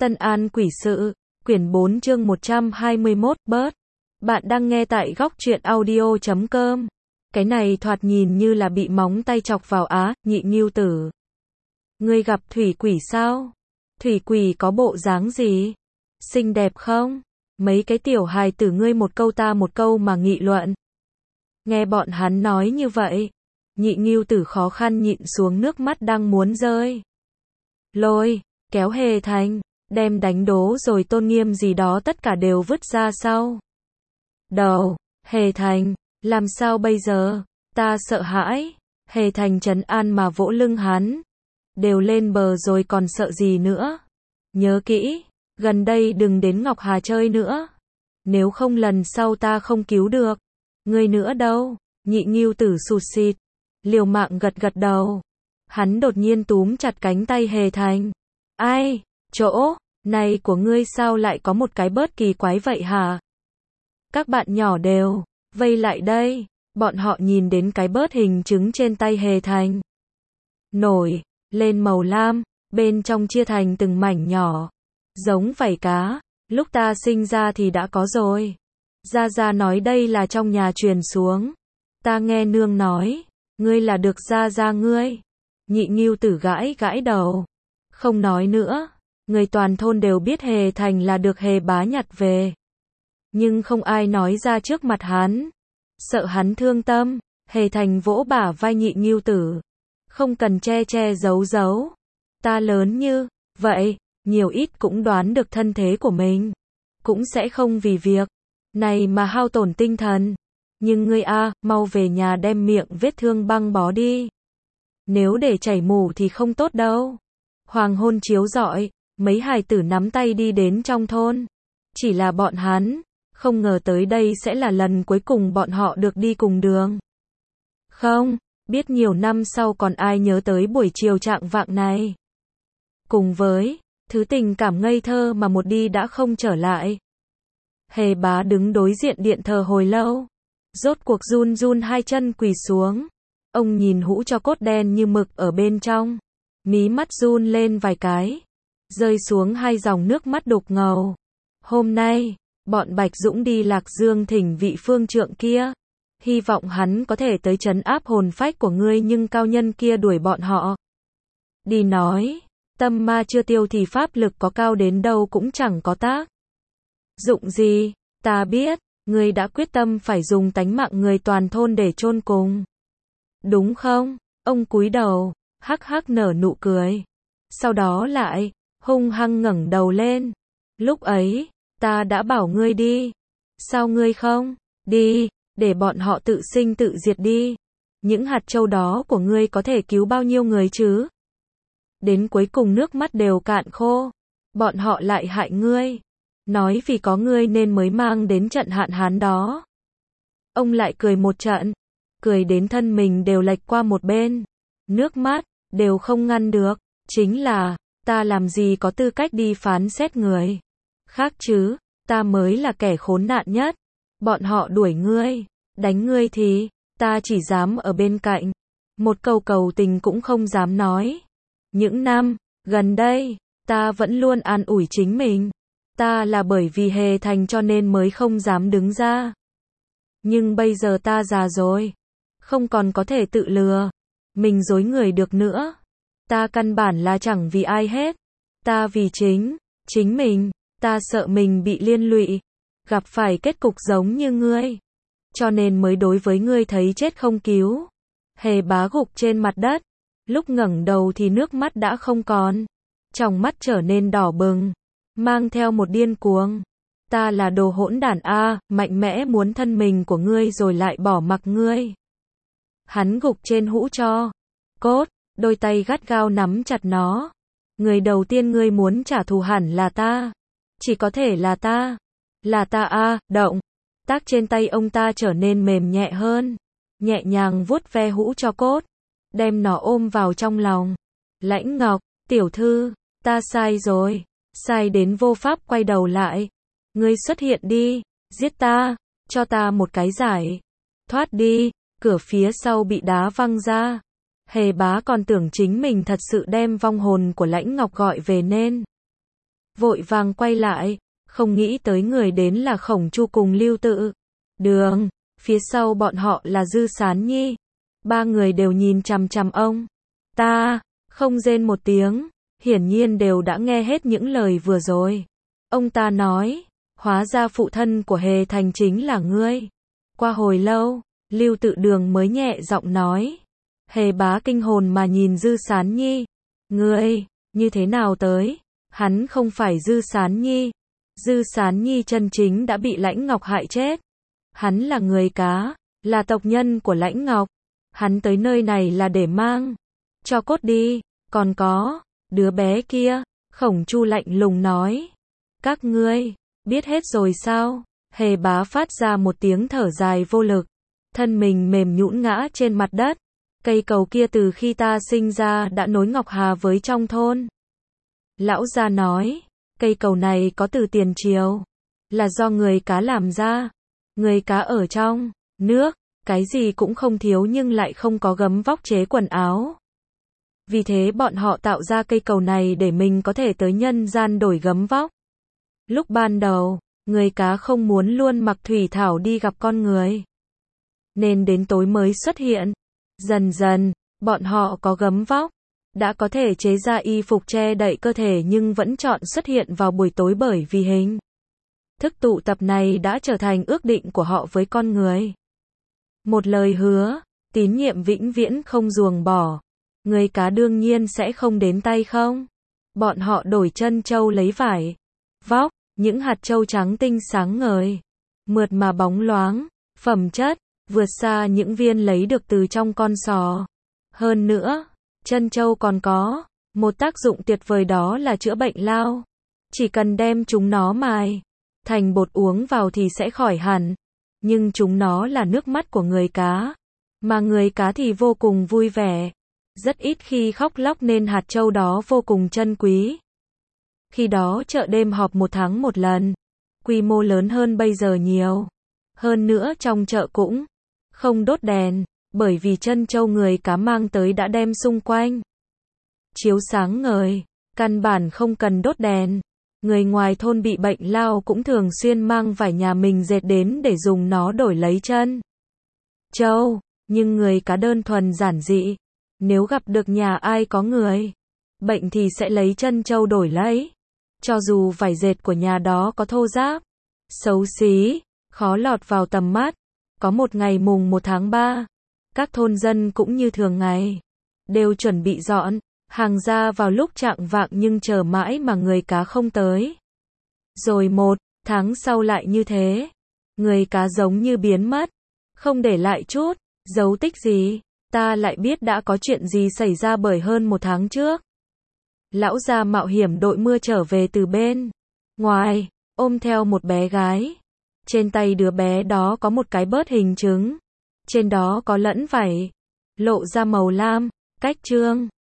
Tân An Quỷ Sự, quyển 4 chương 121, bớt. Bạn đang nghe tại góc truyện audio.com. Cái này thoạt nhìn như là bị móng tay chọc vào á, Nhị Ngưu Tử. Ngươi gặp thủy quỷ sao? Thủy quỷ có bộ dáng gì? Xinh đẹp không? Mấy cái tiểu hài tử ngươi một câu ta một câu mà nghị luận. Nghe bọn hắn nói như vậy, Nhị Ngưu Tử khó khăn nhịn xuống nước mắt đang muốn rơi. Lôi, kéo Hề Thành, đem đánh đố rồi tôn nghiêm gì đó tất cả đều vứt ra sau. Đầu, Hề Thành, làm sao bây giờ? Ta sợ hãi. Hề Thành trấn an mà vỗ lưng hắn. Đều lên bờ rồi còn sợ gì nữa? Nhớ kỹ, gần đây đừng đến Ngọc Hà chơi nữa. Nếu không lần sau ta không cứu được. Ngươi nữa đâu? Nhị Ngưu Tử sụt sịt, liều mạng gật gật đầu. Hắn đột nhiên túm chặt cánh tay Hề Thành. Ai? Chỗ này của ngươi sao lại có một cái bớt kỳ quái vậy hả? Các bạn nhỏ đều vây lại đây. Bọn họ nhìn đến cái bớt hình trứng trên tay Hề Thành. Nổi lên màu lam, bên trong chia thành từng mảnh nhỏ, giống vảy cá. Lúc ta sinh ra thì đã có rồi. Gia Gia nói đây là trong nhà truyền xuống. Ta nghe nương nói, ngươi là được Gia Gia ngươi. Nhị Ngưu Tử gãi gãi đầu. Không nói nữa. Người toàn thôn đều biết Hề Thành là được Hề Bá nhặt về. Nhưng không ai nói ra trước mặt hắn. Sợ hắn thương tâm, Hề Thành vỗ bả vai Nhị Ngưu Tử. Không cần che che giấu giấu. Ta lớn như vậy, nhiều ít cũng đoán được thân thế của mình. Cũng sẽ không vì việc này mà hao tổn tinh thần. Nhưng ngươi mau về nhà đem miệng vết thương băng bó đi. Nếu để chảy mủ thì không tốt đâu. Hoàng hôn chiếu rọi, mấy hài tử nắm tay đi đến trong thôn. Chỉ là bọn hắn không ngờ tới đây sẽ là lần cuối cùng bọn họ được đi cùng đường. Không biết nhiều năm sau còn ai nhớ tới buổi chiều trạng vạng này. Cùng với thứ tình cảm ngây thơ mà một đi đã không trở lại. Hề Bá đứng đối diện điện thờ hồi lâu. Rốt cuộc run run hai chân quỳ xuống. Ông nhìn hũ tro cốt đen như mực ở bên trong. Mí mắt run lên vài cái. Rơi xuống hai dòng nước mắt đục ngầu. Hôm nay, bọn Bạch Dũng đi Lạc Dương thỉnh vị phương trượng kia. Hy vọng hắn có thể tới trấn áp hồn phách của ngươi, nhưng cao nhân kia đuổi bọn họ đi nói. Tâm ma chưa tiêu thì pháp lực có cao đến đâu cũng chẳng có tác dụng gì. Ta biết, ngươi đã quyết tâm phải dùng tánh mạng người toàn thôn để chôn cùng. Đúng không? Ông cúi đầu, hắc hắc nở nụ cười. Sau đó lại hung hăng ngẩng đầu lên. Lúc ấy, ta đã bảo ngươi đi. Sao ngươi không đi, để bọn họ tự sinh tự diệt đi. Những hạt châu đó của ngươi có thể cứu bao nhiêu người chứ? Đến cuối cùng nước mắt đều cạn khô. Bọn họ lại hại ngươi. Nói vì có ngươi nên mới mang đến trận hạn hán đó. Ông lại cười một trận. Cười đến thân mình đều lệch qua một bên. Nước mắt đều không ngăn được. Chính là, ta làm gì có tư cách đi phán xét người khác chứ? Ta mới là kẻ khốn nạn nhất. Bọn họ đuổi ngươi, đánh ngươi thì ta chỉ dám ở bên cạnh. Một câu cầu tình cũng không dám nói. Những năm gần đây, ta vẫn luôn an ủi chính mình. Ta là bởi vì Hề Thành cho nên mới không dám đứng ra. Nhưng bây giờ ta già rồi, không còn có thể tự lừa mình dối người được nữa. Ta căn bản là chẳng vì ai hết. Ta vì chính mình. Ta sợ mình bị liên lụy, gặp phải kết cục giống như ngươi. Cho nên mới đối với ngươi thấy chết không cứu. Hề Bá gục trên mặt đất. Lúc ngẩng đầu thì nước mắt đã không còn. Tròng mắt trở nên đỏ bừng, mang theo một điên cuồng. Ta là đồ hỗn đản mạnh mẽ muốn thân mình của ngươi rồi lại bỏ mặc ngươi. Hắn gục trên hũ tro cốt, đôi tay gắt gao nắm chặt nó. Người đầu tiên ngươi muốn trả thù hẳn là ta. Chỉ có thể là ta. Là ta động tác trên tay ông ta trở nên mềm nhẹ hơn. Nhẹ nhàng vuốt ve hũ tro cốt. Đem nó ôm vào trong lòng. Lãnh Ngọc, tiểu thư, ta sai rồi. Sai đến vô pháp quay đầu lại. Ngươi xuất hiện đi, giết ta, cho ta một cái giải. Thoát đi, cửa phía sau bị đá văng ra. Hề Bá còn tưởng chính mình thật sự đem vong hồn của Lãnh Ngọc gọi về nên vội vàng quay lại, không nghĩ tới người đến là Khổng Chu cùng Lưu Tự. Đường, phía sau bọn họ là Dư Sán Nhi. Ba người đều nhìn chằm chằm ông ta, không rên một tiếng, hiển nhiên đều đã nghe hết những lời vừa rồi. Ông ta nói, hóa ra phụ thân của Hề Thành chính là ngươi. Qua hồi lâu, Lưu Tự Đường mới nhẹ giọng nói. Hề bá kinh hồn mà nhìn Dư Sán Nhi. Ngươi, như thế nào tới? Hắn không phải Dư Sán Nhi. Dư Sán Nhi chân chính đã bị Lãnh Ngọc hại chết. Hắn là người cá, là tộc nhân của Lãnh Ngọc. Hắn tới nơi này là để mang cho cốt đi. Còn có, đứa bé kia, Khổng Chu lạnh lùng nói. Các ngươi, biết hết rồi sao? Hề bá phát ra một tiếng thở dài vô lực. Thân mình mềm nhũn ngã trên mặt đất. Cây cầu kia từ khi ta sinh ra đã nối Ngọc Hà với trong thôn. Lão gia nói, cây cầu này có từ tiền triều, là do người cá làm ra. Người cá ở trong nước, cái gì cũng không thiếu nhưng lại không có gấm vóc chế quần áo. Vì thế bọn họ tạo ra cây cầu này để mình có thể tới nhân gian đổi gấm vóc. Lúc ban đầu, người cá không muốn luôn mặc thủy thảo đi gặp con người, nên đến tối mới xuất hiện. Dần dần, bọn họ có gấm vóc, đã có thể chế ra y phục che đậy cơ thể nhưng vẫn chọn xuất hiện vào buổi tối bởi vì hình thức tụ tập này đã trở thành ước định của họ với con người. Một lời hứa, tín nhiệm vĩnh viễn không ruồng bỏ. Người cá đương nhiên sẽ không đến tay không. Bọn họ đổi chân châu lấy vải, vóc, những hạt châu trắng tinh sáng ngời, mượt mà bóng loáng, phẩm chất vượt xa những viên lấy được từ trong con sò. Hơn nữa, chân châu còn có một tác dụng tuyệt vời, đó là chữa bệnh lao. Chỉ cần đem chúng nó mài thành bột uống vào thì sẽ khỏi hẳn. Nhưng chúng nó là nước mắt của người cá, mà người cá thì vô cùng vui vẻ, rất ít khi khóc lóc nên hạt châu đó vô cùng trân quý. Khi đó chợ đêm họp 1 tháng 1 lần, quy mô lớn hơn bây giờ nhiều. Hơn nữa trong chợ cũng không đốt đèn, bởi vì chân châu người cá mang tới đã đem xung quanh chiếu sáng ngời, căn bản không cần đốt đèn. Người ngoài thôn bị bệnh lao cũng thường xuyên mang vải nhà mình dệt đến để dùng nó đổi lấy chân châu, nhưng người cá đơn thuần giản dị. Nếu gặp được nhà ai có người bệnh thì sẽ lấy chân châu đổi lấy. Cho dù vải dệt của nhà đó có thô ráp, xấu xí, khó lọt vào tầm mắt. Có một ngày mùng 1 tháng 3, các thôn dân cũng như thường ngày, đều chuẩn bị dọn hàng ra vào lúc chạng vạng nhưng chờ mãi mà người cá không tới. Rồi 1 tháng sau lại như thế, người cá giống như biến mất, không để lại chút dấu tích gì. Ta lại biết đã có chuyện gì xảy ra bởi hơn 1 tháng trước. Lão gia mạo hiểm đội mưa trở về từ bên ngoài, ôm theo một bé gái. Trên tay đứa bé đó có một cái bớt hình trứng, trên đó có lẫn vảy, lộ ra màu lam, cách trương.